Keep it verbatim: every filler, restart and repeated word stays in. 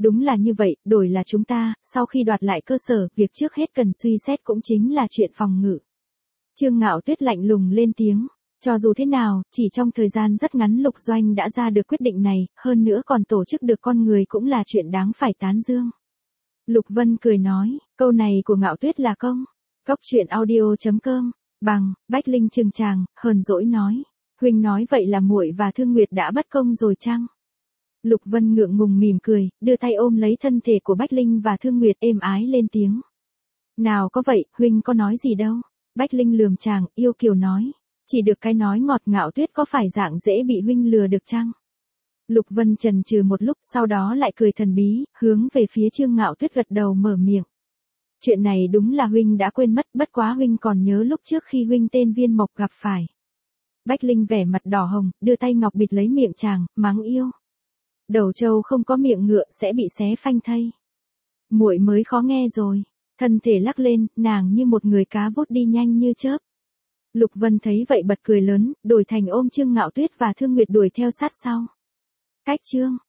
Đúng là như vậy, đổi là chúng ta, sau khi đoạt lại cơ sở, việc trước hết cần suy xét cũng chính là chuyện phòng ngự. Trương Ngạo Tuyết lạnh lùng lên tiếng. Cho dù thế nào, chỉ trong thời gian rất ngắn Lục Doanh đã ra được quyết định này, hơn nữa còn tổ chức được con người cũng là chuyện đáng phải tán dương. Lục Vân cười nói, câu này của Ngạo Tuyết là công. Cốc truyện audio chấm com, bằng, Bách Linh trừng tràng, hờn dỗi nói. Huynh nói vậy là muội và Thương Nguyệt đã bất công rồi chăng? Lục Vân ngượng ngùng mỉm cười, đưa tay ôm lấy thân thể của Bách Linh và Thương Nguyệt êm ái lên tiếng. Nào có vậy, Huynh có nói gì đâu. Bách Linh lườm chàng, yêu kiều nói. Chỉ được cái nói ngọt. Ngạo Tuyết có phải dạng dễ bị Huynh lừa được chăng? Lục Vân chần chừ một lúc, sau đó lại cười thần bí, hướng về phía Trương Ngạo Tuyết gật đầu mở miệng. Chuyện này đúng là Huynh đã quên mất, bất quá Huynh còn nhớ lúc trước khi Huynh tên Viên Mộc gặp phải. Bách Linh vẻ mặt đỏ hồng, đưa tay ngọc bịt lấy miệng chàng, mắng yêu. Đầu trâu không có miệng ngựa sẽ bị xé phanh thây. Muội mới khó nghe rồi. Thân thể lắc lên, nàng như một người cá vút đi nhanh như chớp. Lục Vân thấy vậy bật cười lớn, đổi thành ôm Trương Ngạo Tuyết và Thương Nguyệt đuổi theo sát sau. Cách chương